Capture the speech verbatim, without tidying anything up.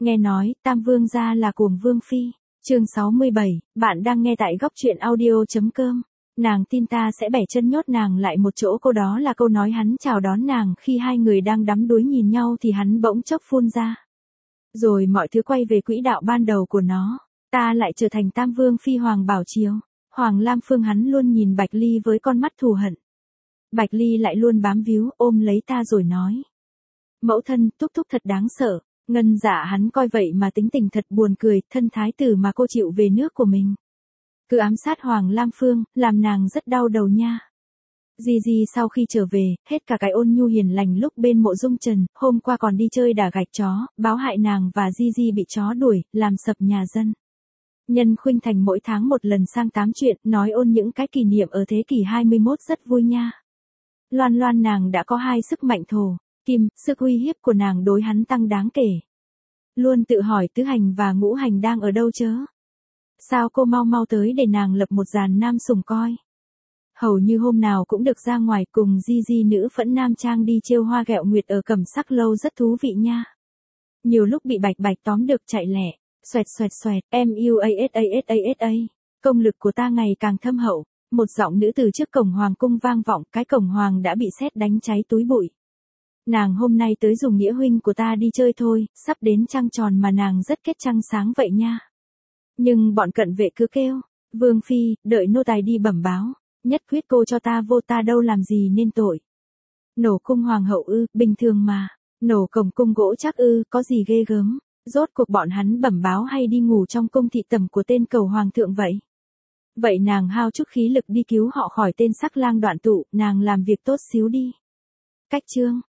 Nghe nói, Tam Vương gia là cuồng Vương Phi. Chương sáu mươi bảy, bạn đang nghe tại góc truyện audio.com. Nàng tin ta sẽ bẻ chân nhốt nàng lại một chỗ, câu đó là câu nói hắn chào đón nàng khi hai người đang đắm đuối nhìn nhau thì hắn bỗng chốc phun ra. Rồi mọi thứ quay về quỹ đạo ban đầu của nó, ta lại trở thành Tam Vương Phi Hoàng Bảo Chiếu. Hoàng Lam Phương hắn luôn nhìn Bạch Ly với con mắt thù hận. Bạch Ly lại luôn bám víu ôm lấy ta rồi nói. Mẫu thân, thúc thúc thật đáng sợ. Ngân Dạ hắn coi vậy mà tính tình thật buồn cười, thân thái tử mà cô chịu về nước của mình. Cứ ám sát Hoàng Lam Phương, làm nàng rất đau đầu nha. Di Di sau khi trở về, hết cả cái ôn nhu hiền lành lúc bên Mộ Dung Trần, hôm qua còn đi chơi đả gạch chó, báo hại nàng và Di Di bị chó đuổi, làm sập nhà dân. Nhân Khuynh Thành mỗi tháng một lần sang tám chuyện, nói ôn những cái kỷ niệm ở thế kỷ hai mươi mốt rất vui nha. Loan Loan nàng đã có hai sức mạnh thổ, kim, sức uy hiếp của nàng đối hắn tăng đáng kể. Luôn tự hỏi tứ hành và ngũ hành đang ở đâu chớ. Sao cô mau mau tới để nàng lập một dàn nam sủng coi. Hầu như hôm nào cũng được ra ngoài cùng Di Di nữ phẫn nam trang đi trêu hoa ghẹo nguyệt ở Cẩm Sắc lâu rất thú vị nha. Nhiều lúc bị Bạch Bạch tóm được chạy lẹ, xoẹt xoẹt xoẹt, em yêu a. Công lực của ta ngày càng thâm hậu, một giọng nữ từ trước cổng hoàng cung vang vọng, cái cổng hoàng đã bị sét đánh cháy túi bụi. Nàng hôm nay tới dùng nghĩa huynh của ta đi chơi thôi, sắp đến trăng tròn mà nàng rất kết trăng sáng vậy nha. Nhưng bọn cận vệ cứ kêu, Vương Phi, đợi nô tài đi bẩm báo, nhất quyết cô cho ta vô, ta đâu làm gì nên tội. Nổ cung hoàng hậu ư, bình thường mà, nổ cổng cung gỗ chắc ư, có gì ghê gớm, rốt cuộc bọn hắn bẩm báo hay đi ngủ trong cung thị tẩm của tên cầu hoàng thượng vậy. Vậy nàng hao chút khí lực đi cứu họ khỏi tên sắc lang đoạn tụ, nàng làm việc tốt xíu đi. Cách chương